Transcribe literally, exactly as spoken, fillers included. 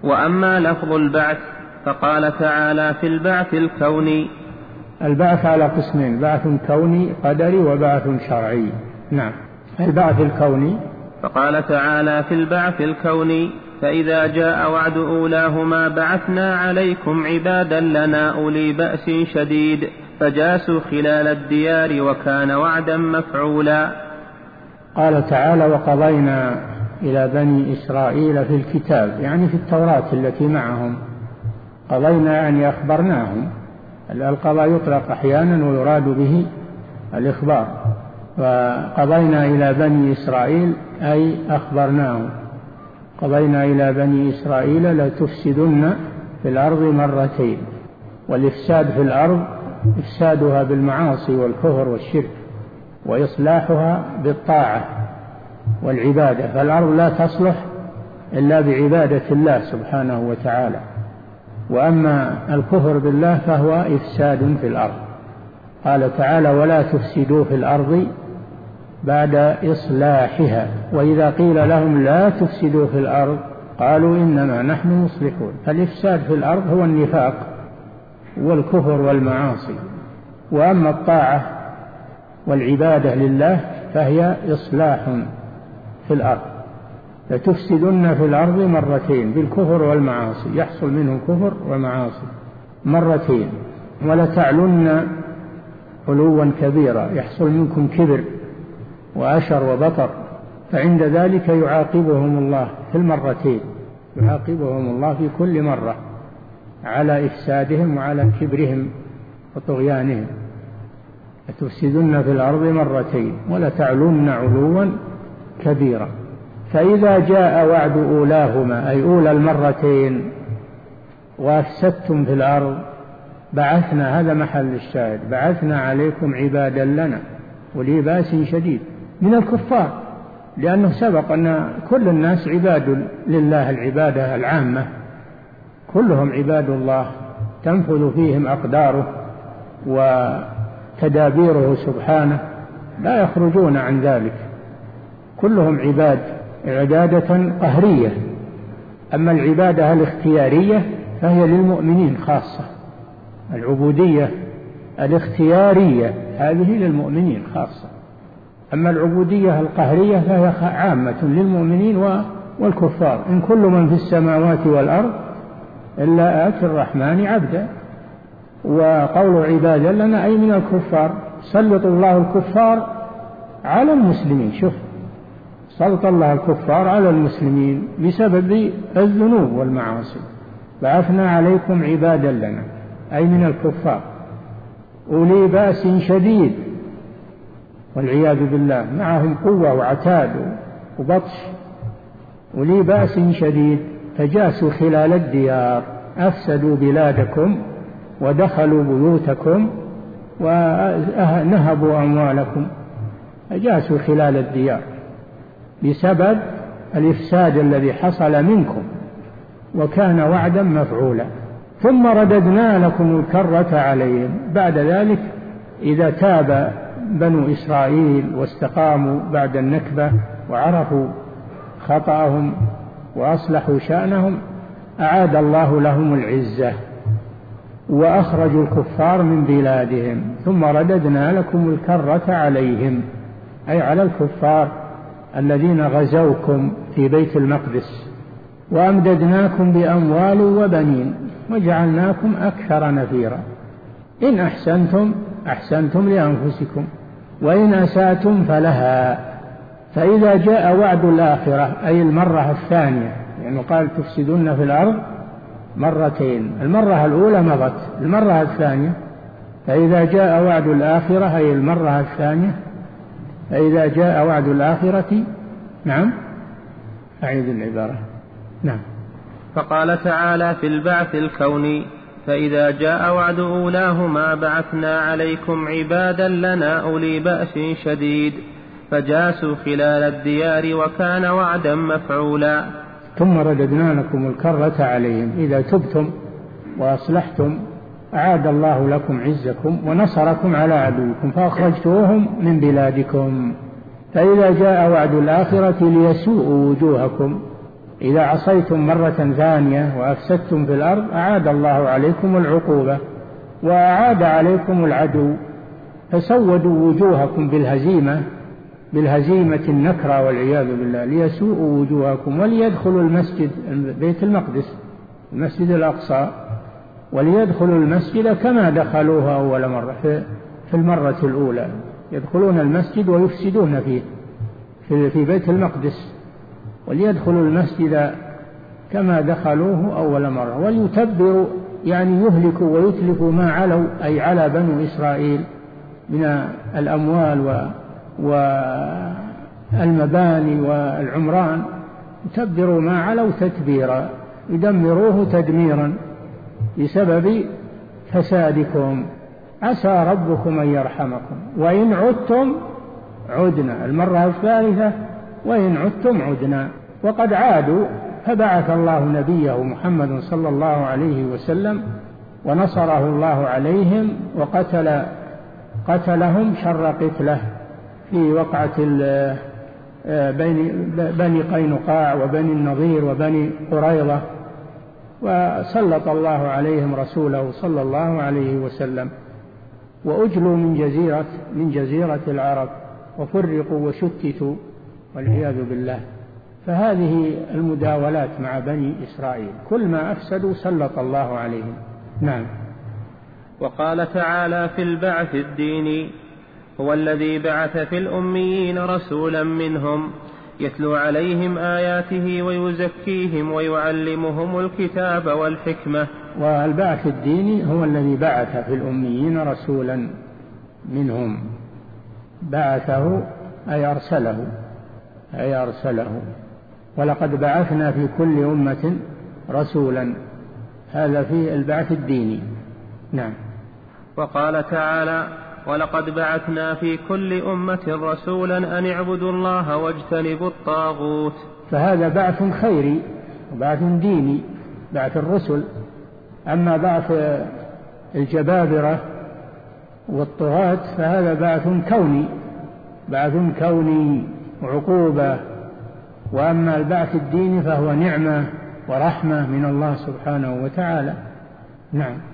وأما لفظ البعث فقال تعالى في البعث الكوني. البعث على قسمين: بعث كوني قدري وبعث شرعي. نعم. البعث الكوني فقال تعالى في البعث الكوني: فإذا جاء وعد أولاهما بعثنا عليكم عبادا لنا أولي بأس شديد فجاسوا خلال الديار وكان وعدا مفعولا. قال تعالى: وقضينا إلى بني إسرائيل في الكتاب، يعني في التوراة التي معهم. قضينا يعني أخبرناهم. القضاء يطلق أحيانا ويراد به الإخبار. وقضينا إلى بني إسرائيل أي أخبرناهم. قضينا إلى بني إسرائيل لتفسدن في الأرض مرتين. والإفساد في الأرض إفسادها بالمعاصي والكفر والشرك، وإصلاحها بالطاعة والعبادة. فالأرض لا تصلح إلا بعبادة الله سبحانه وتعالى. وأما الكفر بالله فهو إفساد في الأرض. قال تعالى: ولا تفسدوا في الأرض بعد إصلاحها. وإذا قيل لهم لا تفسدوا في الأرض قالوا إنما نحن مصلحون. فالإفساد في الأرض هو النفاق والكفر والمعاصي. وأما الطاعة والعبادة لله فهي إصلاح في الأرض. لتفسدن في الأرض مرتين بالكفر والمعاصي، يحصل منهم كفر ومعاصي مرتين. ولتعلن علوا كبيرا، يحصل منكم كبر وأشر وبطر. فعند ذلك يعاقبهم الله في المرتين، يعاقبهم الله في كل مرة على إفسادهم وعلى كبرهم وطغيانهم. لتفسدن في الأرض مرتين ولتعلن علوا كبيرا. فإذا جاء وعد أولاهما أي أولى المرتين وأفسدتم في الأرض بعثنا، هذا محل الشاهد، بعثنا عليكم عبادا لنا أولي بأس شديد من الكفار. لأنه سبق أن كل الناس عباد لله، العبادة العامة كلهم عباد الله تنفذ فيهم أقداره وتدابيره سبحانه، لا يخرجون عن ذلك. كلهم عباد عبادة قهرية. أما العبادة الاختيارية فهي للمؤمنين خاصة. العبودية الاختيارية هذه للمؤمنين خاصة. أما العبودية القهرية فهي عامة للمؤمنين والكفار. إن كل من في السماوات والأرض إلا آتي الرحمن عبدا. وقول عبادا لنا أي من الكفار. سلط الله الكفار على المسلمين. شوف، سلط الله الكفار على المسلمين بسبب الذنوب والمعاصي. بعثنا عليكم عبادا لنا أي من الكفار أولي بأس شديد، والعياذ بالله، معهم قوة وعتاد وبطش. أولي بأس شديد فجاسوا خلال الديار، أفسدوا بلادكم ودخلوا بيوتكم ونهبوا أموالكم. فجاسوا خلال الديار بسبب الإفساد الذي حصل منكم، وكان وعدا مفعولا. ثم رددنا لكم الكرة عليهم. بعد ذلك إذا تاب بنو إسرائيل واستقاموا بعد النكبة وعرفوا خطأهم وأصلحوا شأنهم، أعاد الله لهم العزة وأخرجوا الكفار من بلادهم. ثم رددنا لكم الكرة عليهم أي على الكفار الذين غزوكم في بيت المقدس، وأمددناكم بأموال وبنين وجعلناكم أكثر نفيرا. إن أحسنتم أحسنتم لأنفسكم وإن أسأتم فلها. فإذا جاء وعد الآخرة أي المرة الثانية، يعني قال تفسدون في الأرض مرتين، المرة الأولى مضت، المرة الثانية فإذا جاء وعد الآخرة أي المرة الثانية. فإذا جاء وعد الآخرة، نعم أعيد العبارة. نعم. فقال تعالى في البعث الكوني: فإذا جاء وعد أولاهما بعثنا عليكم عبادا لنا أولي بأس شديد فجاسوا خلال الديار وكان وعدا مفعولا. ثم رددنا لكم الكرة عليهم. إذا تبتم وأصلحتم أعاد الله لكم عزكم ونصركم على عدوكم فأخرجتوهم من بلادكم. فإذا جاء وعد الآخرة ليسوءوا وجوهكم إذا عصيتم مرة ثانية وأفسدتم في الأرض أعاد الله عليكم العقوبة وأعاد عليكم العدو، فسودوا وجوهكم بالهزيمة بالهزيمة النكرة والعياذ بالله، ليسوءوا وجوهكم وليدخلوا المسجد بيت المقدس المسجد الأقصى، وليدخلوا المسجد كما دخلوها أول مرة في المرة الأولى، يدخلون المسجد ويفسدون فيه في بيت المقدس، وليدخلوا المسجد كما دخلوه أول مرة، وليتبروا يعني يهلكوا ويتلفوا ما علوا أي على بنو إسرائيل من الأموال والمباني والعمران، يتبروا ما علوا تتبيرا، يدمروه تدميرا بسبب فسادكم. عسى ربكم أن يرحمكم وإن عدتم عدنا، المرة الثالثة وإن عدتم عدنا، وقد عادوا فبعث الله نبيه محمد صلى الله عليه وسلم ونصره الله عليهم وقتل قتلهم شر قتله في وقعة بني قينقاع وبني النضير وبني قريظة، وسلط الله عليهم رسوله صلى الله عليه وسلم، وأجلوا من جزيرة من جزيرة العرب وفرقوا وشتتوا والعياذ بالله. فهذه المداولات مع بني إسرائيل، كل ما أفسدوا سلط الله عليهم. نعم. وقال تعالى في البعث الديني: هو الذي بعث في الأميين رسولا منهم يتلو عليهم آياته ويزكيهم ويعلمهم الكتاب والحكمة. والبعث الديني هو الذي بعث في الأميين رسولا منهم، بعثه أي أرسله أي أرسله ولقد بعثنا في كل أمة رسولا، هذا في البعث الديني. نعم. وقال تعالى: ولقد بعثنا في كل أمة رسولا أن اعبدوا الله واجتنبوا الطاغوت. فهذا بعث خيري وبعث ديني، بعث الرسل. أما بعث الجبابرة والطغاة فهذا بعث كوني بعث كوني وعقوبة. وأما البعث الديني فهو نعمة ورحمة من الله سبحانه وتعالى. نعم.